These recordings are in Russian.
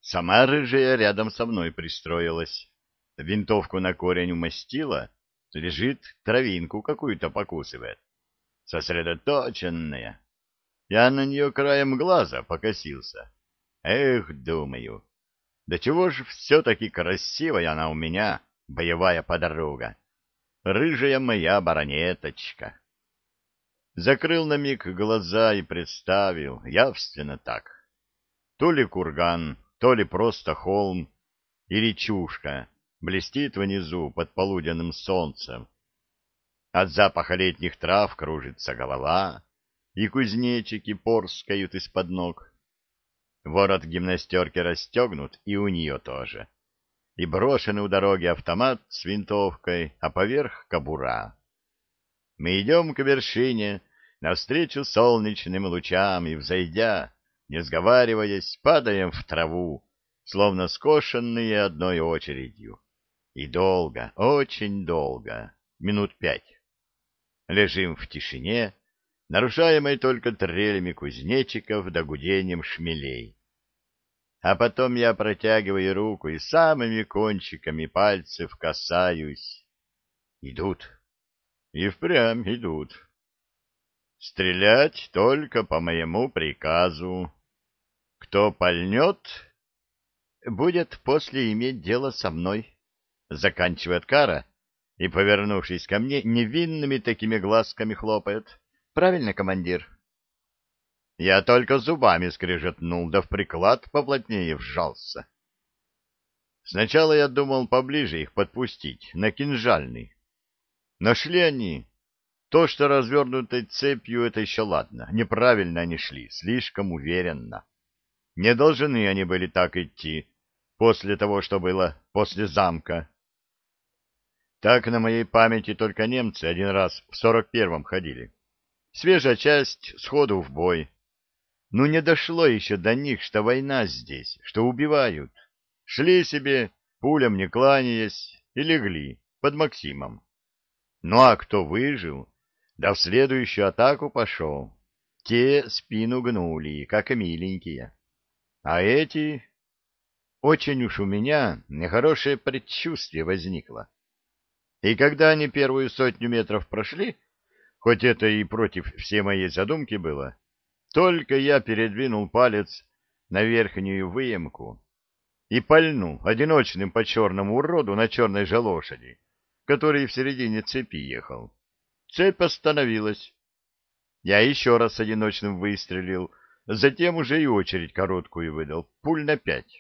Сама рыжая рядом со мной пристроилась. Винтовку на корень умастила, лежит, травинку какую-то покусывает. Сосредоточенная. Я на нее краем глаза покосился. Эх, думаю, да чего ж все-таки красивая она у меня, боевая подруга. Рыжая моя баронеточка. Закрыл на миг глаза и представил, явственно так. То ли курган, то ли просто холм и речушка блестит внизу под полуденным солнцем. От запаха летних трав кружится голова, и кузнечики порскают из-под ног. Ворот гимнастерки расстегнут, и у нее тоже. И брошенный у дороги автомат с винтовкой, а поверх кобура. Мы идем к вершине, навстречу солнечным лучам, и, взойдя, не сговариваясь, падаем в траву, словно скошенные одной очередью. И долго, очень долго, минут 5. Лежим в тишине, нарушаемой только трелями кузнечиков да гудением шмелей. А потом я протягиваю руку и самыми кончиками пальцев касаюсь. Идут. И впрямь идут. Стрелять только по моему приказу. Кто пальнет, будет после иметь дело со мной. Заканчивает Кара и, повернувшись ко мне, невинными такими глазками хлопает. Правильно, командир? Я только зубами скрежетнул, да в приклад поплотнее вжался. Сначала я думал поближе их подпустить, на кинжальный. Но шли они. То, что развернутой цепью, это еще ладно. Неправильно они шли, слишком уверенно. Не должны они были так идти после того, что было после замка. Так на моей памяти только немцы один раз в 41-м ходили. Свежая часть, сходу в бой. Ну, не дошло еще до них, что война здесь, что убивают. Шли себе, пулям не кланяясь, и легли под Максимом. Ну, а кто выжил, да в следующую атаку пошел, те спину гнули, как и миленькие. А эти... Очень уж у меня нехорошее предчувствие возникло. И когда они первую 100 метров прошли, хоть это и против всей моей задумки было, только я передвинул палец на верхнюю выемку и пальнул одиночным по черному уроду на черной же лошади, который в середине цепи ехал. Цепь остановилась. Я еще раз одиночным выстрелил, затем уже и очередь короткую выдал, пуль на 5.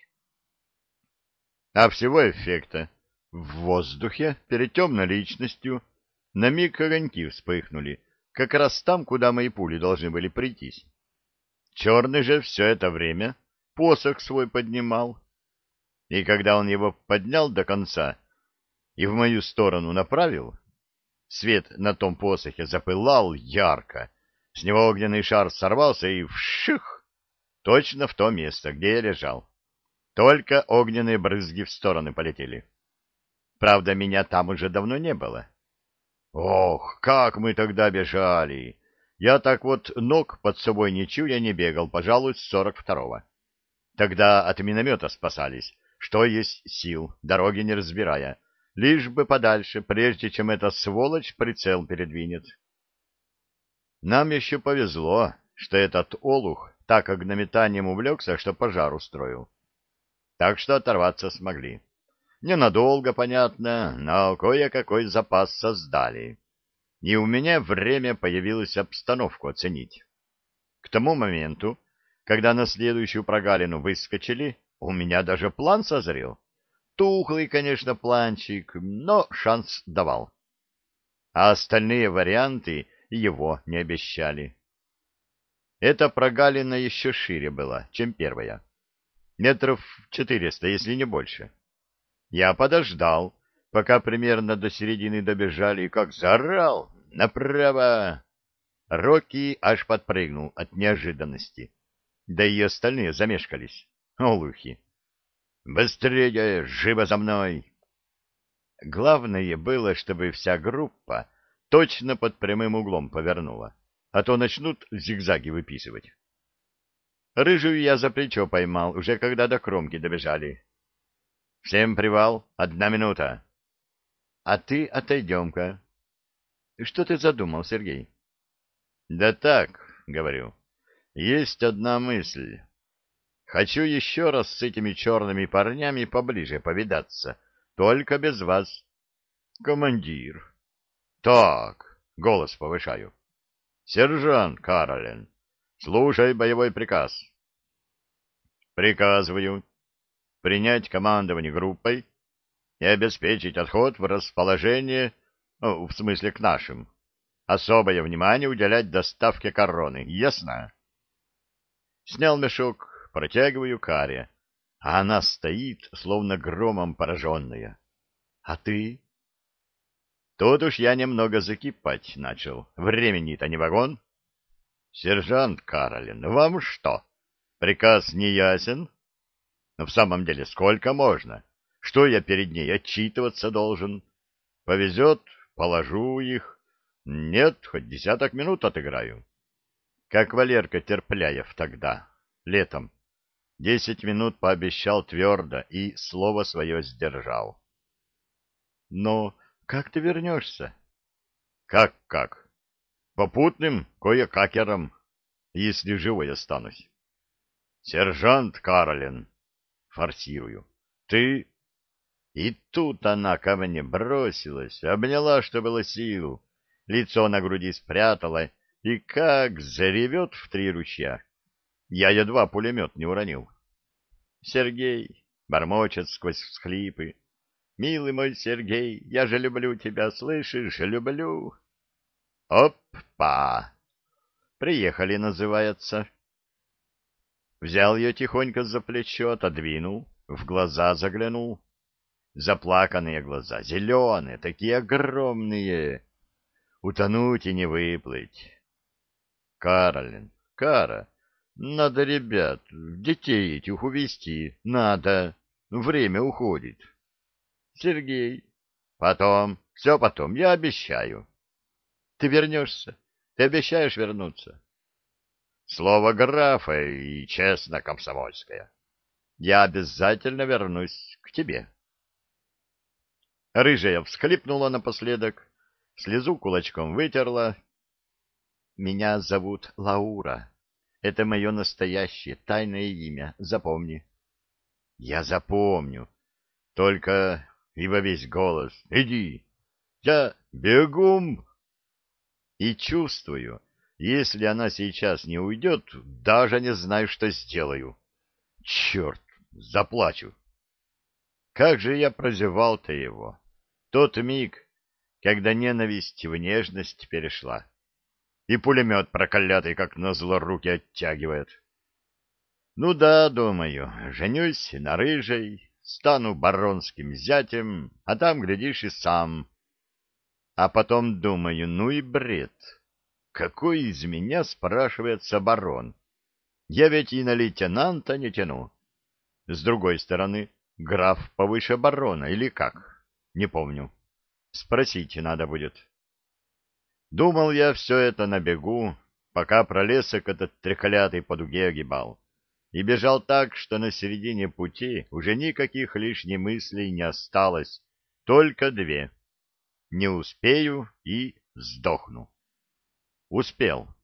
А всего эффекта. В воздухе, перед темной личностью, на миг огоньки вспыхнули, как раз там, куда мои пули должны были прийтись. Черный же все это время посох свой поднимал. И когда он его поднял до конца и в мою сторону направил, свет на том посохе запылал ярко, с него огненный шар сорвался и вших, точно в то место, где я лежал. Только огненные брызги в стороны полетели. Правда, меня там уже давно не было. Ох, как мы тогда бежали! Я так вот ног под собой не чуя не бегал, пожалуй, с 42-го. Тогда от миномета спасались, что есть сил, дороги не разбирая, лишь бы подальше, прежде чем эта сволочь прицел передвинет. Нам еще повезло, что этот олух так огнеметанием увлекся, что пожар устроил. Так что оторваться смогли. Ненадолго, понятно, но кое-какой запас создали. И у меня время появилось обстановку оценить. К тому моменту, когда на следующую прогалину выскочили, у меня даже план созрел. Тухлый, конечно, планчик, но шанс давал. А остальные варианты его не обещали. Эта прогалина еще шире была, чем первая. Метров 400, если не больше. Я подождал, пока примерно до середины добежали, и как заорал «Направо!». Рокки аж подпрыгнул от неожиданности. Да и остальные замешкались. Олухи. «Быстрее! Живо за мной!» Главное было, чтобы вся группа точно под прямым углом повернула, а то начнут зигзаги выписывать. Рыжую я за плечо поймал, уже когда до кромки добежали. — Всем привал, 1 минута. — А ты отойдем-ка. — Что ты задумал, Сергей? — Да так, — говорю, — есть одна мысль. Хочу еще раз с этими черными парнями поближе повидаться, только без вас. — Командир. — Так, голос повышаю. — Сержант Каролин, слушай боевой приказ. Приказываю принять командование группой и обеспечить отход в расположение, в смысле к нашим. Особое внимание уделять доставке короны. Ясно? Снял мешок, протягиваю Каре, а она стоит, словно громом пораженная. А ты? Тут уж я немного закипать начал. Времени-то не вагон. Сержант Каролин, вам что, приказ не ясен? Но в самом деле, сколько можно? Что я перед ней отчитываться должен? Повезет, положу их. Нет, хоть 10 минут отыграю. Как Валерка Терпляев тогда, летом. 10 минут пообещал твердо и слово свое сдержал. Но как ты вернешься? Как? Попутным кое-какером, если живой останусь. Сержант Каролин, форсирую. Ты... И тут она ко мне бросилась, обняла, что было сил, лицо на груди спрятала и как заревет в 3 ручья. Я едва пулемет не уронил. Сергей бормочет сквозь всхлипы. Милый мой Сергей, я же люблю тебя, слышишь, люблю. Опа! Приехали, называется. Взял ее тихонько за плечо, отодвинул, в глаза заглянул. Заплаканные глаза, зеленые, такие огромные. Утонуть и не выплыть. Каролин, Кара, надо ребят, детей этих увезти, надо. Время уходит. Сергей, потом, все потом, я обещаю. Ты вернешься? Ты обещаешь вернуться? Слово графа и честно комсомольское. Я обязательно вернусь к тебе. Рыжая всхлипнула напоследок, слезу кулачком вытерла. Меня зовут Лаура. Это мое настоящее тайное имя. Запомни. Я запомню. Только и во весь голос. Иди. Я бегом. И чувствую, если она сейчас не уйдет, даже не знаю, что сделаю. Черт, заплачу. Как же я прозевал-то его. Тот миг, когда ненависть в нежность перешла. И пулемет проклятый, как назло, руки оттягивает. Ну да, думаю, женюсь на рыжей, стану баронским зятем, а там, глядишь, и сам. А потом думаю, ну и бред. Какой из меня, спрашивается, барон? Я ведь и на лейтенанта не тяну. С другой стороны, граф повыше барона, или как? Не помню. Спросить надо будет. Думал я все это на бегу, пока пролесок этот треклятый по дуге огибал. И бежал так, что на середине пути уже никаких лишних мыслей не осталось, только две. Не успею и сдохну. Успел.